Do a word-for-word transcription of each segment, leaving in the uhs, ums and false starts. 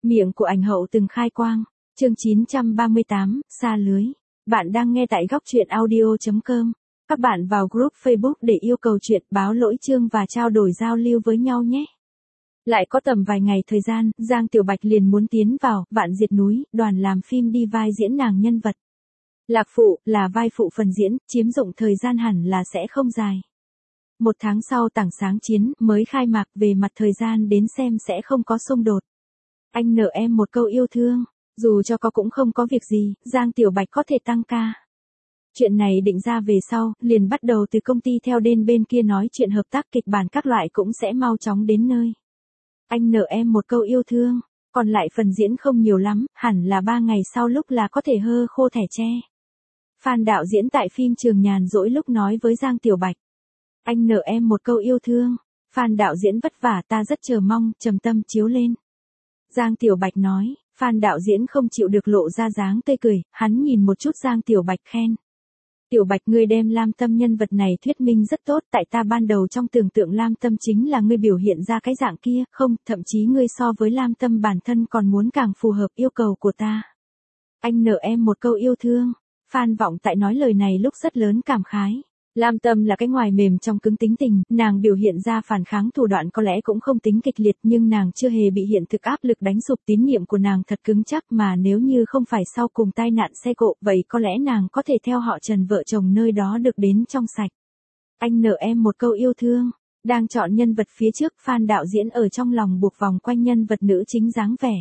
Miệng của ảnh hậu từng khai quang. Chương chín trăm ba mươi tám, xa lưới. Bạn đang nghe tại góc truyện audio chấm com. Các bạn vào group Facebook để yêu cầu chuyện, báo lỗi chương và trao đổi giao lưu với nhau nhé. Lại có tầm vài ngày thời gian, Giang Tiểu Bạch liền muốn tiến vào Vạn Diệt Núi, đoàn làm phim đi vai diễn nàng nhân vật. Lạc phụ, là vai phụ phần diễn, chiếm dụng thời gian hẳn là sẽ không dài. Một tháng sau tảng sáng chiến, mới khai mạc, về mặt thời gian đến xem sẽ không có xung đột. Anh nợ em một câu yêu thương, dù cho có cũng không có việc gì, Giang Tiểu Bạch có thể tăng ca. Chuyện này định ra về sau, liền bắt đầu từ công ty theo đến bên kia nói chuyện hợp tác kịch bản các loại cũng sẽ mau chóng đến nơi. Anh nợ em một câu yêu thương, còn lại phần diễn không nhiều lắm, hẳn là ba ngày sau lúc là có thể hơ khô thẻ tre. Phan đạo diễn tại phim Trường nhàn rỗi lúc nói với Giang Tiểu Bạch. Anh nợ em một câu yêu thương, Phan đạo diễn vất vả, ta rất chờ mong, trầm tâm chiếu lên. Giang Tiểu Bạch nói, Phan đạo diễn không chịu được lộ ra dáng tươi cười, hắn nhìn một chút Giang Tiểu Bạch khen. Tiểu Bạch, ngươi đem Lam Tâm nhân vật này thuyết minh rất tốt, tại ta ban đầu trong tưởng tượng Lam Tâm chính là ngươi biểu hiện ra cái dạng kia, không, thậm chí ngươi so với Lam Tâm bản thân còn muốn càng phù hợp yêu cầu của ta. Anh nợ em một câu yêu thương, Phan Vọng tại nói lời này lúc rất lớn cảm khái. Lam Tâm là cái ngoài mềm trong cứng tính tình, nàng biểu hiện ra phản kháng thủ đoạn có lẽ cũng không tính kịch liệt nhưng nàng chưa hề bị hiện thực áp lực đánh sụp, tín nhiệm của nàng thật cứng chắc, mà nếu như không phải sau cùng tai nạn xe cộ vậy có lẽ nàng có thể theo họ Trần vợ chồng nơi đó được đến trong sạch. Anh nợ em một câu yêu thương, đang chọn nhân vật phía trước, Phan đạo diễn ở trong lòng buộc vòng quanh nhân vật nữ chính dáng vẻ.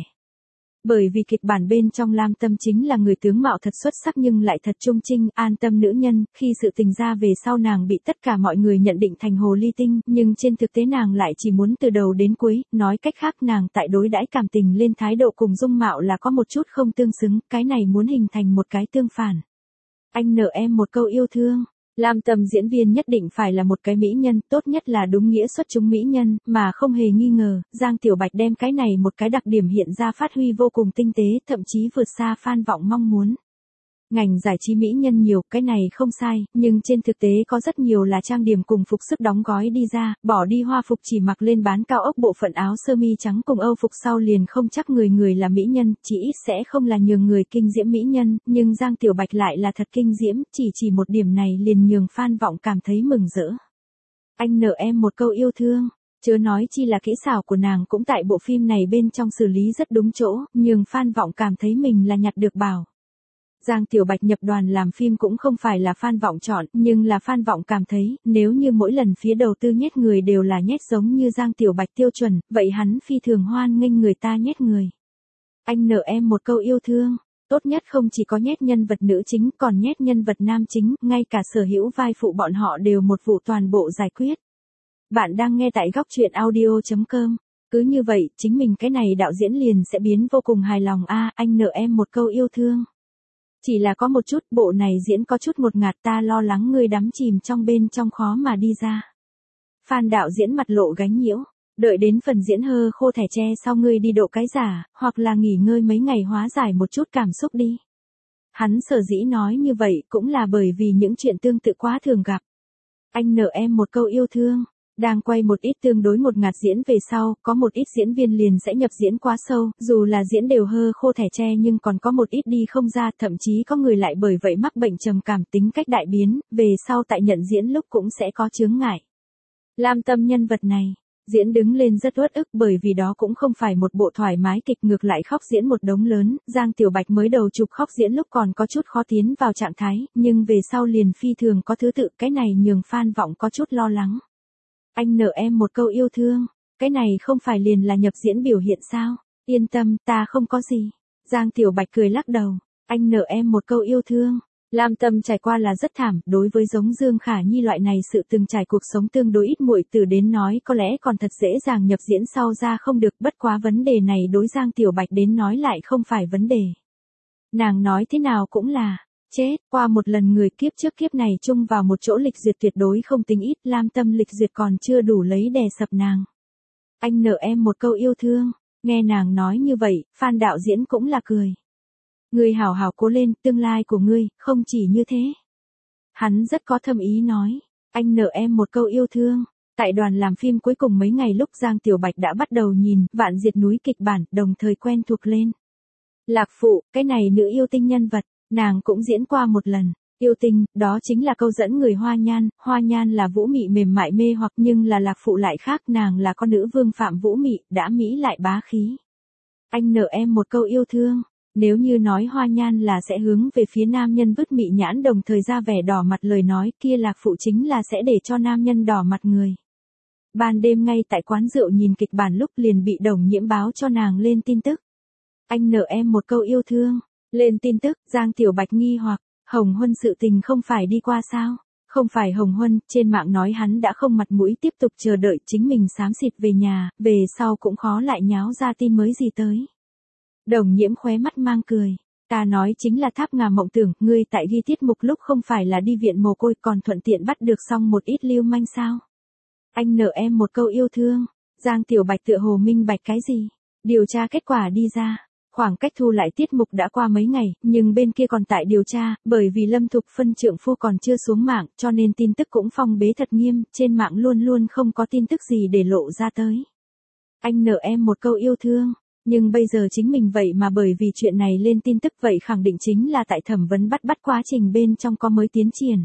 Bởi vì kịch bản bên trong Lam Tâm chính là người tướng mạo thật xuất sắc nhưng lại thật trung trinh, an tâm nữ nhân, khi sự tình ra về sau nàng bị tất cả mọi người nhận định thành hồ ly tinh, nhưng trên thực tế nàng lại chỉ muốn từ đầu đến cuối, nói cách khác nàng tại đối đãi cảm tình lên thái độ cùng dung mạo là có một chút không tương xứng, cái này muốn hình thành một cái tương phản. Anh nợ em một câu yêu thương. Lam Tâm diễn viên nhất định phải là một cái mỹ nhân, tốt nhất là đúng nghĩa xuất chúng mỹ nhân, mà không hề nghi ngờ, Giang Tiểu Bạch đem cái này một cái đặc điểm hiện ra phát huy vô cùng tinh tế, thậm chí vượt xa Phan Vọng mong muốn. Ngành giải trí mỹ nhân nhiều, cái này không sai, nhưng trên thực tế có rất nhiều là trang điểm cùng phục sức đóng gói đi ra, bỏ đi hoa phục chỉ mặc lên bán cao ốc bộ phận áo sơ mi trắng cùng âu phục sau liền không chắc người người là mỹ nhân, chỉ ít sẽ không là nhường người kinh diễm mỹ nhân, nhưng Giang Tiểu Bạch lại là thật kinh diễm, chỉ chỉ một điểm này liền nhường Phan Vọng cảm thấy mừng rỡ. Anh nợ em một câu yêu thương. Chớ nói chi là kỹ xảo của nàng cũng tại bộ phim này bên trong xử lý rất đúng chỗ, nhường Phan Vọng cảm thấy mình là nhặt được bảo. Giang Tiểu Bạch nhập đoàn làm phim cũng không phải là Phan Vọng chọn, nhưng là Phan Vọng cảm thấy, nếu như mỗi lần phía đầu tư nhét người đều là nhét giống như Giang Tiểu Bạch tiêu chuẩn, vậy hắn phi thường hoan nghênh người ta nhét người. Anh nợ em một câu yêu thương, tốt nhất không chỉ có nhét nhân vật nữ chính, còn nhét nhân vật nam chính, ngay cả sở hữu vai phụ bọn họ đều một vụ toàn bộ giải quyết. Bạn đang nghe tại góc truyện audio chấm com. Cứ như vậy, chính mình cái này đạo diễn liền sẽ biến vô cùng hài lòng a. À, anh nợ em một câu yêu thương. Chỉ là có một chút, bộ này diễn có chút ngột ngạt, ta lo lắng ngươi đắm chìm trong bên trong khó mà đi ra. Phan đạo diễn mặt lộ gánh nhiễu, đợi đến phần diễn hơ khô thẻ tre sau ngươi đi độ cái giả, hoặc là nghỉ ngơi mấy ngày hóa giải một chút cảm xúc đi. Hắn sở dĩ nói như vậy cũng là bởi vì những chuyện tương tự quá thường gặp. Anh nợ em một câu yêu thương. Đang quay một ít tương đối một ngạt diễn về sau, có một ít diễn viên liền sẽ nhập diễn quá sâu, dù là diễn đều hơ khô thẻ tre nhưng còn có một ít đi không ra, thậm chí có người lại bởi vậy mắc bệnh trầm cảm, tính cách đại biến, về sau tại nhận diễn lúc cũng sẽ có chướng ngại. Lam Tâm nhân vật này, diễn đứng lên rất uất ức bởi vì đó cũng không phải một bộ thoải mái kịch, ngược lại khóc diễn một đống lớn, Giang Tiểu Bạch mới đầu chụp khóc diễn lúc còn có chút khó tiến vào trạng thái, nhưng về sau liền phi thường có thứ tự, cái này nhường Phan Vọng có chút lo lắng. Anh nợ em một câu yêu thương, cái này không phải liền là nhập diễn biểu hiện sao, yên tâm, ta không có gì. Giang Tiểu Bạch cười lắc đầu, anh nợ em một câu yêu thương. Lam Tâm trải qua là rất thảm, đối với giống Dương Khả Nhi loại này sự từng trải cuộc sống tương đối ít muội tử đến nói có lẽ còn thật dễ dàng nhập diễn sau ra không được, bất quá vấn đề này đối Giang Tiểu Bạch đến nói lại không phải vấn đề. Nàng nói thế nào cũng là, chết, qua một lần người kiếp trước kiếp này chung vào một chỗ lịch duyệt tuyệt đối không tính ít, Lam Tâm lịch duyệt còn chưa đủ lấy đè sập nàng. Anh nợ em một câu yêu thương, nghe nàng nói như vậy, Phan đạo diễn cũng là cười. Ngươi hảo hảo cố lên, tương lai của ngươi, không chỉ như thế. Hắn rất có thâm ý nói, anh nợ em một câu yêu thương, Tại đoàn làm phim cuối cùng mấy ngày lúc Giang Tiểu Bạch đã bắt đầu nhìn Vạn Diệt Núi kịch bản, đồng thời quen thuộc lên. Lạc Phụ, cái này nữ yêu tinh nhân vật, nàng cũng diễn qua một lần. Yêu tinh, đó chính là câu dẫn người Hoa Nhan, Hoa Nhan là vũ mị mềm mại mê hoặc nhưng là Lạc Phụ lại khác, nàng là con nữ vương phạm vũ mị, đã mỹ lại bá khí. Anh nợ em một câu yêu thương, nếu như nói Hoa Nhan là sẽ hướng về phía nam nhân vứt mị nhãn đồng thời ra vẻ đỏ mặt lời nói kia, Lạc Phụ chính là sẽ để cho nam nhân đỏ mặt người. Ban đêm ngay tại quán rượu nhìn kịch bản lúc liền bị Đồng Nhiễm báo cho nàng lên tin tức. Anh nợ em một câu yêu thương, lên tin tức, Giang Tiểu Bạch nghi hoặc, Hồng Huân sự tình không phải đi qua sao? Không phải Hồng Huân, trên mạng nói hắn đã không mặt mũi tiếp tục chờ đợi chính mình xám xịt về nhà, về sau cũng khó lại nháo ra tin mới gì tới. Đồng Nhiễm khóe mắt mang cười, ta nói chính là Tháp Ngà Mộng Tưởng, ngươi tại ghi tiết mục lúc không phải là đi viện mồ côi còn thuận tiện bắt được xong một ít lưu manh sao? Anh nợ em một câu yêu thương, Giang Tiểu Bạch tựa hồ minh bạch cái gì? Điều tra kết quả đi ra. Khoảng cách thu lại tiết mục đã qua mấy ngày, nhưng bên kia còn tại điều tra, bởi vì Lâm Thục Phân trượng phu còn chưa xuống mạng, cho nên tin tức cũng phong bế thật nghiêm, trên mạng luôn luôn không có tin tức gì để lộ ra tới. Anh nợ em một câu yêu thương, nhưng bây giờ chính mình vậy mà bởi vì chuyện này lên tin tức vậy khẳng định chính là tại thẩm vấn bắt bắt quá trình bên trong có mới tiến triển.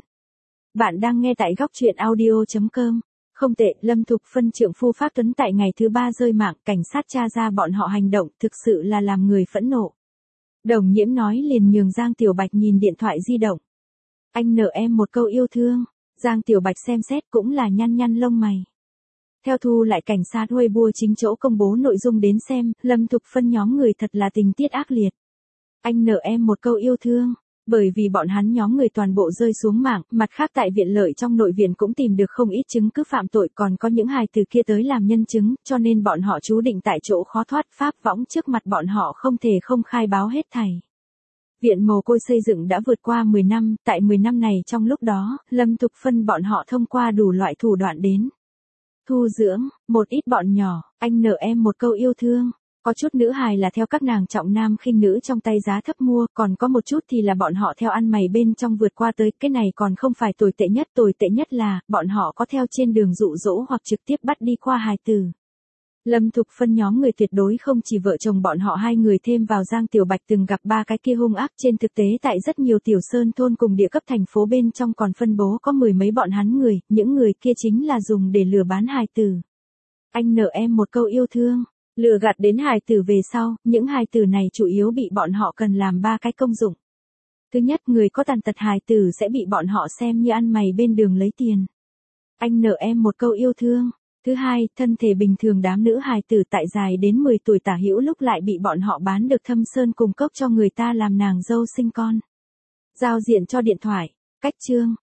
Bạn đang nghe tại góc truyện audio chấm com. Không tệ, Lâm Thục Phân trượng phu Pháp Tuấn tại ngày thứ ba rơi mạng, cảnh sát tra ra bọn họ hành động, thực sự là làm người phẫn nộ. Đồng Nhiễm nói liền nhường Giang Tiểu Bạch nhìn điện thoại di động. Anh nợ em một câu yêu thương, Giang Tiểu Bạch xem xét cũng là nhăn nhăn lông mày. Theo thu lại cảnh sát Weibo chính chỗ công bố nội dung đến xem, Lâm Thục Phân nhóm người thật là tình tiết ác liệt. Anh nợ em một câu yêu thương. Bởi vì bọn hắn nhóm người toàn bộ rơi xuống mạng, mặt khác tại viện lợi trong nội viện cũng tìm được không ít chứng cứ phạm tội, còn có những hài từ kia tới làm nhân chứng, cho nên bọn họ chú định tại chỗ khó thoát, pháp võng trước mặt bọn họ không thể không khai báo hết thảy. Viện mồ côi xây dựng đã vượt qua mười năm, tại mười năm này trong lúc đó, Lâm Thục Phân bọn họ thông qua đủ loại thủ đoạn đến thu dưỡng, một ít bọn nhỏ, anh nợ em một câu yêu thương. Có chút nữ hài là theo các nàng trọng nam khinh nữ trong tay giá thấp mua, còn có một chút thì là bọn họ theo ăn mày bên trong vượt qua tới, cái này còn không phải tồi tệ nhất, tồi tệ nhất là, bọn họ có theo trên đường dụ dỗ hoặc trực tiếp bắt đi qua hài tử. Lâm Thục Phân nhóm người tuyệt đối không chỉ vợ chồng bọn họ hai người, thêm vào Giang Tiểu Bạch từng gặp ba cái kia hung ác, trên thực tế tại rất nhiều tiểu sơn thôn cùng địa cấp thành phố bên trong còn phân bố có mười mấy bọn hắn người, những người kia chính là dùng để lừa bán hài tử. Anh nợ em một câu yêu thương. Lừa gạt đến hài tử về sau, những hài tử này chủ yếu bị bọn họ cần làm ba cái công dụng. Thứ nhất, người có tàn tật hài tử sẽ bị bọn họ xem như ăn mày bên đường lấy tiền. Anh nợ em một câu yêu thương. Thứ hai, thân thể bình thường đám nữ hài tử tại dài đến mười tuổi tả hữu lúc lại bị bọn họ bán được Thâm Sơn cung cấp cho người ta làm nàng dâu sinh con. Giao diện cho điện thoại, cách chương,